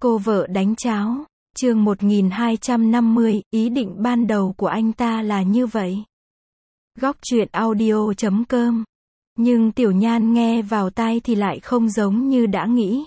Cô vợ đánh cháo. Chương 1250, ý định ban đầu của anh ta là như vậy. Góc truyện audio.com. Nhưng Tiểu Nhan nghe vào tai thì lại không giống như đã nghĩ.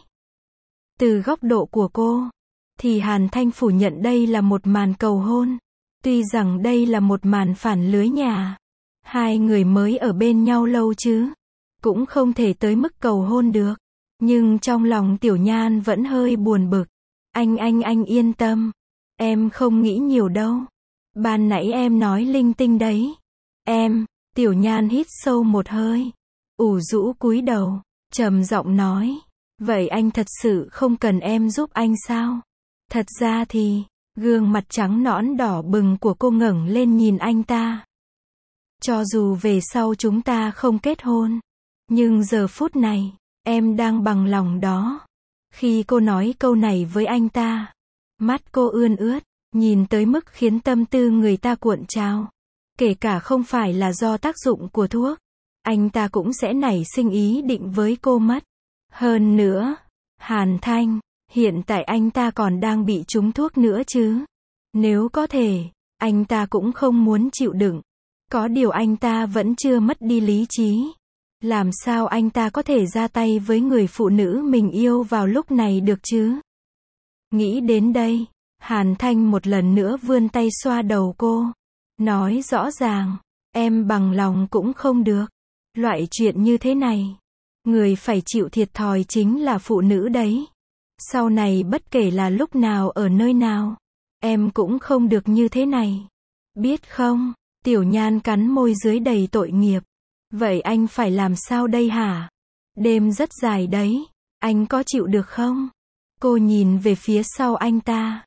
Từ góc độ của cô, thì Hàn Thanh phủ nhận đây là một màn cầu hôn. Tuy rằng đây là một màn phản lưới nhà. Hai người mới ở bên nhau lâu chứ. Cũng không thể tới mức cầu hôn được. Nhưng trong lòng Tiểu Nhan vẫn hơi buồn bực. Anh yên tâm. Em không nghĩ nhiều đâu. Ban nãy em nói linh tinh đấy. Tiểu Nhan hít sâu một hơi. Ủ rũ cúi đầu, trầm giọng nói. Vậy anh thật sự không cần em giúp anh sao? Thật ra thì, gương mặt trắng nõn đỏ bừng của cô ngẩng lên nhìn anh ta. Cho dù về sau chúng ta không kết hôn, nhưng giờ phút này, em đang bằng lòng đó. Khi cô nói câu này với anh ta, mắt cô ươn ướt, nhìn tới mức khiến tâm tư người ta cuộn trào. Kể cả không phải là do tác dụng của thuốc, anh ta cũng sẽ nảy sinh ý định với cô mất. Hơn nữa, Hàn Thanh, hiện tại anh ta còn đang bị trúng thuốc nữa chứ. Nếu có thể, anh ta cũng không muốn chịu đựng. Có điều anh ta vẫn chưa mất đi lý trí. Làm sao anh ta có thể ra tay với người phụ nữ mình yêu vào lúc này được chứ? Nghĩ đến đây, Hàn Thanh một lần nữa vươn tay xoa đầu cô. Nói rõ ràng, em bằng lòng cũng không được. Loại chuyện như thế này, người phải chịu thiệt thòi chính là phụ nữ đấy. Sau này bất kể là lúc nào ở nơi nào, em cũng không được như thế này. Biết không? Tiểu Nhan cắn môi dưới đầy tội nghiệp. Vậy anh phải làm sao đây hả? Đêm rất dài đấy. Anh có chịu được không? Cô nhìn về phía sau anh ta.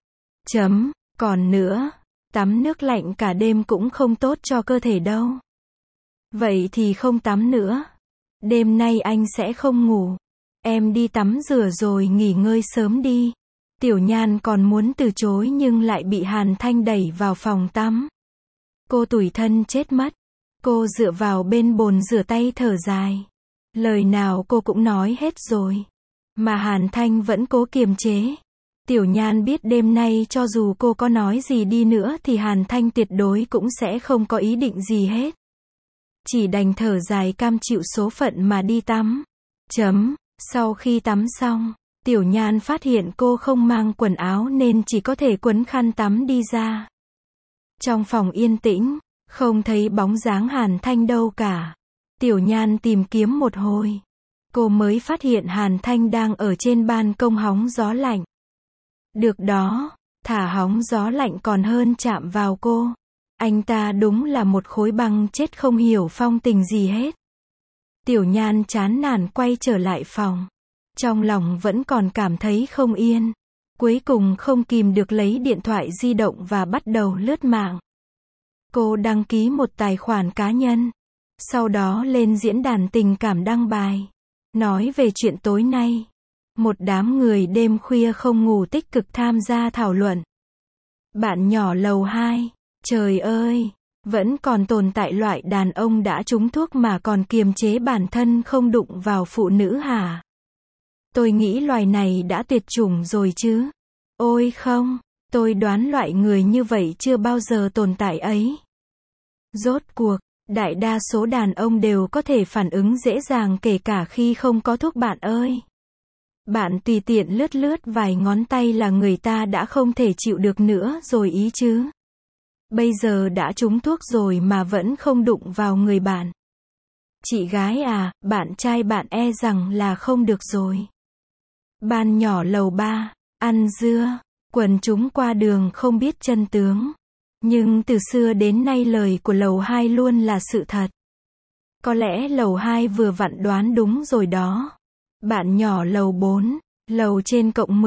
Còn nữa, tắm nước lạnh cả đêm cũng không tốt cho cơ thể đâu. Vậy thì không tắm nữa. Đêm nay anh sẽ không ngủ. Em đi tắm rửa rồi nghỉ ngơi sớm đi. Tiểu Nhan còn muốn từ chối nhưng lại bị Hàn Thanh đẩy vào phòng tắm. Cô tủi thân chết mất. Cô dựa vào bên bồn rửa tay thở dài. Lời nào cô cũng nói hết rồi. Mà Hàn Thanh vẫn cố kiềm chế. Tiểu Nhan biết đêm nay cho dù cô có nói gì đi nữa thì Hàn Thanh tuyệt đối cũng sẽ không có ý định gì hết. Chỉ đành thở dài cam chịu số phận mà đi tắm. Sau khi tắm xong, Tiểu Nhan phát hiện cô không mang quần áo nên chỉ có thể quấn khăn tắm đi ra. Trong phòng yên tĩnh, không thấy bóng dáng Hàn Thanh đâu cả. Tiểu Nhan tìm kiếm một hồi. Cô mới phát hiện Hàn Thanh đang ở trên ban công hóng gió lạnh. Được đó, thả hóng gió lạnh còn hơn chạm vào cô. Anh ta đúng là một khối băng chết không hiểu phong tình gì hết. Tiểu Nhan chán nản quay trở lại phòng. Trong lòng vẫn còn cảm thấy không yên. Cuối cùng không kìm được lấy điện thoại di động và bắt đầu lướt mạng. Cô đăng ký một tài khoản cá nhân. Sau đó lên diễn đàn tình cảm đăng bài. Nói về chuyện tối nay. Một đám người đêm khuya không ngủ tích cực tham gia thảo luận. Bạn nhỏ lầu 2. Trời ơi, vẫn còn tồn tại loại đàn ông đã trúng thuốc mà còn kiềm chế bản thân không đụng vào phụ nữ hả? Tôi nghĩ loài này đã tuyệt chủng rồi chứ. Ôi không, tôi đoán loại người như vậy chưa bao giờ tồn tại ấy. Rốt cuộc, đại đa số đàn ông đều có thể phản ứng dễ dàng kể cả khi không có thuốc bạn ơi. Bạn tùy tiện lướt lướt vài ngón tay là người ta đã không thể chịu được nữa rồi ý chứ. Bây giờ đã trúng thuốc rồi mà vẫn không đụng vào người bạn. Chị gái à, bạn trai bạn e rằng là không được rồi. Ban nhỏ lầu 3, ăn dưa, quần chúng qua đường không biết chân tướng. Nhưng từ xưa đến nay lời của lầu 2 luôn là sự thật. Có lẽ lầu 2 vừa vặn đoán đúng rồi đó. Bạn nhỏ lầu 4, lầu trên cộng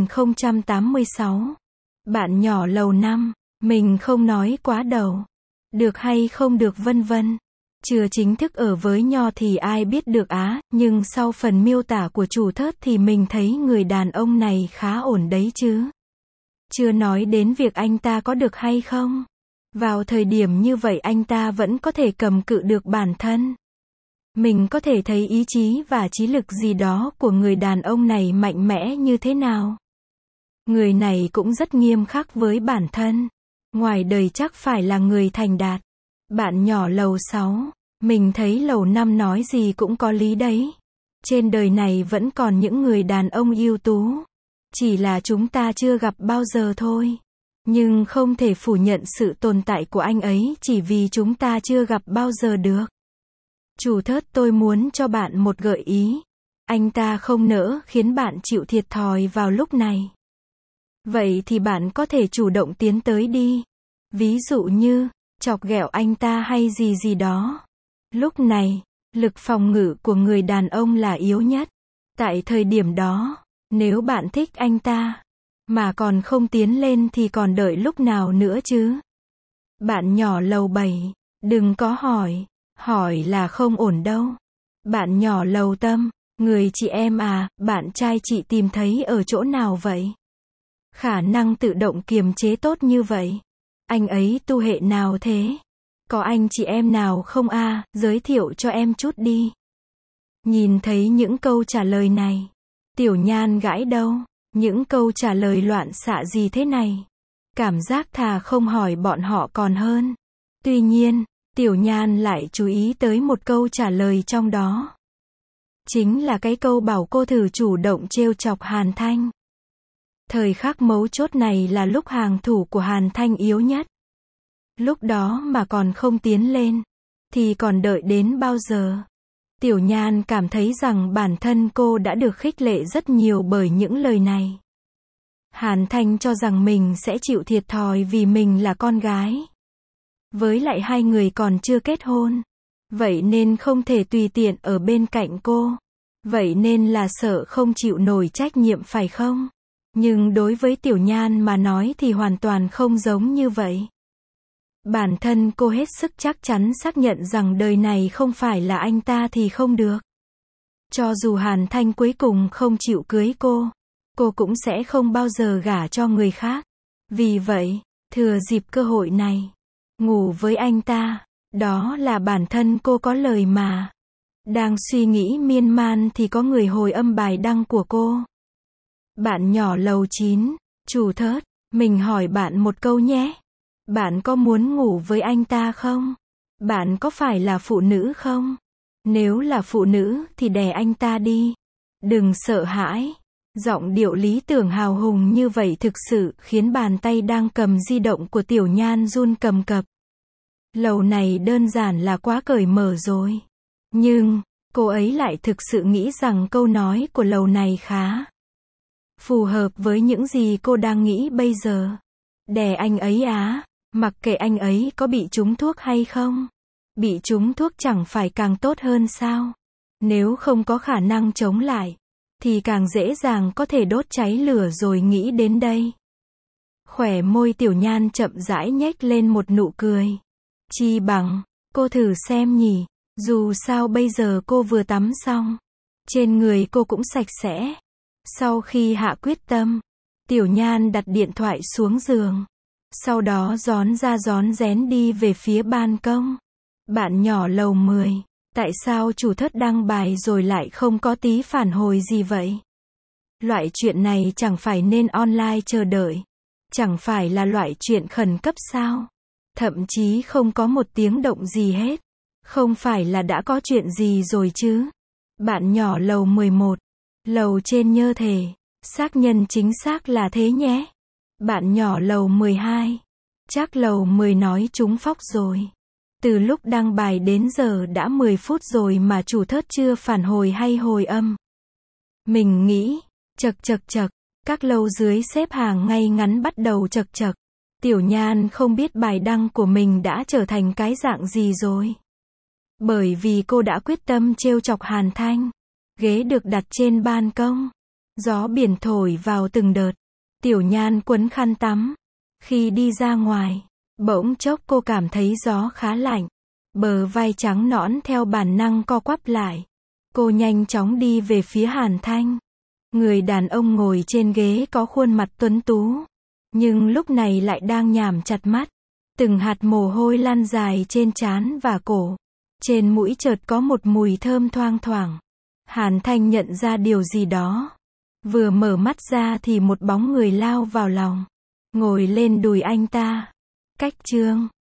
10.086. Bạn nhỏ lầu 5, mình không nói quá đầu. Được hay không được vân vân. Chưa chính thức ở với Nho thì ai biết được á, nhưng sau phần miêu tả của chủ thớt thì mình thấy người đàn ông này khá ổn đấy chứ. Chưa nói đến việc anh ta có được hay không. Vào thời điểm như vậy anh ta vẫn có thể cầm cự được bản thân. Mình có thể thấy ý chí và trí lực gì đó của người đàn ông này mạnh mẽ như thế nào. Người này cũng rất nghiêm khắc với bản thân. Ngoài đời chắc phải là người thành đạt. Bạn nhỏ lầu 6, mình thấy lầu 5 nói gì cũng có lý đấy. Trên đời này vẫn còn những người đàn ông ưu tú. Chỉ là chúng ta chưa gặp bao giờ thôi. Nhưng không thể phủ nhận sự tồn tại của anh ấy chỉ vì chúng ta chưa gặp bao giờ được. Chủ Thớt, tôi muốn cho bạn một gợi ý. Anh ta không nỡ khiến bạn chịu thiệt thòi vào lúc này. Vậy thì bạn có thể chủ động tiến tới đi. Ví dụ như, chọc ghẹo anh ta hay gì gì đó. Lúc này, lực phòng ngự của người đàn ông là yếu nhất. Tại thời điểm đó, nếu bạn thích anh ta, mà còn không tiến lên thì còn đợi lúc nào nữa chứ? Bạn nhỏ lầu 7, đừng có hỏi là không ổn đâu. Bạn nhỏ lầu Tâm, người chị em à, bạn trai chị tìm thấy ở chỗ nào vậy? Khả năng tự động kiềm chế tốt như vậy. Anh ấy tu hệ nào thế? Có anh chị em nào không a, giới thiệu cho em chút đi. Nhìn thấy những câu trả lời này, Tiểu Nhan gãi đầu. Những câu trả lời loạn xạ gì thế này? Cảm giác thà không hỏi bọn họ còn hơn. Tuy nhiên, Tiểu Nhan lại chú ý tới một câu trả lời trong đó. Chính là cái câu bảo cô thử chủ động trêu chọc Hàn Thanh. Thời khắc mấu chốt này là lúc hàng thủ của Hàn Thanh yếu nhất. Lúc đó mà còn không tiến lên, thì còn đợi đến bao giờ? Tiểu Nhan cảm thấy rằng bản thân cô đã được khích lệ rất nhiều bởi những lời này. Hàn Thanh cho rằng mình sẽ chịu thiệt thòi vì mình là con gái. Với lại hai người còn chưa kết hôn. Vậy nên không thể tùy tiện ở bên cạnh cô. Vậy nên là sợ không chịu nổi trách nhiệm phải không? Nhưng đối với Tiểu Nhan mà nói thì hoàn toàn không giống như vậy. Bản thân cô hết sức chắc chắn xác nhận rằng đời này không phải là anh ta thì không được. Cho dù Hàn Thanh cuối cùng không chịu cưới cô cũng sẽ không bao giờ gả cho người khác. Vì vậy, thừa dịp cơ hội này, ngủ với anh ta, đó là bản thân cô có lời mà. Đang suy nghĩ miên man thì có người hồi âm bài đăng của cô. Bạn nhỏ lầu 9, chủ Thớt, mình hỏi bạn một câu nhé. Bạn có muốn ngủ với anh ta không? Bạn có phải là phụ nữ không? Nếu là phụ nữ thì đè anh ta đi. Đừng sợ hãi. Giọng điệu lý tưởng hào hùng như vậy thực sự khiến bàn tay đang cầm di động của Tiểu Nhan run cầm cập. Lầu này đơn giản là quá cởi mở rồi. Nhưng, cô ấy lại thực sự nghĩ rằng câu nói của lầu này khá phù hợp với những gì cô đang nghĩ bây giờ. Đè anh ấy á, mặc kệ anh ấy có bị trúng thuốc hay không. Bị trúng thuốc chẳng phải càng tốt hơn sao? Nếu không có khả năng chống lại, thì càng dễ dàng có thể đốt cháy lửa rồi nghĩ đến đây. Khóe môi Tiểu Nhan chậm rãi nhếch lên một nụ cười. Chi bằng, cô thử xem nhỉ, dù sao bây giờ cô vừa tắm xong. Trên người cô cũng sạch sẽ. Sau khi hạ quyết tâm, Tiểu Nhan đặt điện thoại xuống giường. Sau đó rón ra rón rén đi về phía ban công. Bạn nhỏ lầu 10, tại sao chủ Thớt đăng bài rồi lại không có tí phản hồi gì vậy? Loại chuyện này chẳng phải nên online chờ đợi. Chẳng phải là loại chuyện khẩn cấp sao? Thậm chí không có một tiếng động gì hết. Không phải là đã có chuyện gì rồi chứ? Bạn nhỏ lầu 11, lầu trên nhơ thề, xác nhân chính xác là thế nhé. Bạn nhỏ lầu 12, chắc lầu 10 nói trúng phóc rồi. Từ lúc đăng bài đến giờ đã 10 phút rồi mà chủ Thớt chưa phản hồi hay hồi âm. Mình nghĩ, chật, các lầu dưới xếp hàng ngay ngắn bắt đầu chật. Tiểu Nhan không biết bài đăng của mình đã trở thành cái dạng gì rồi. Bởi vì cô đã quyết tâm trêu chọc Hàn Thanh. Ghế được đặt trên ban công. Gió biển thổi vào từng đợt. Tiểu Nhan quấn khăn tắm. Khi đi ra ngoài, bỗng chốc cô cảm thấy gió khá lạnh. Bờ vai trắng nõn theo bản năng co quắp lại. Cô nhanh chóng đi về phía Hàn Thanh. Người đàn ông ngồi trên ghế có khuôn mặt tuấn tú. Nhưng lúc này lại đang nhắm chặt mắt. Từng hạt mồ hôi lăn dài trên trán và cổ. Trên mũi chợt có một mùi thơm thoang thoảng. Hàn Thanh nhận ra điều gì đó. Vừa mở mắt ra thì một bóng người lao vào lòng, ngồi lên đùi anh ta. Cách chương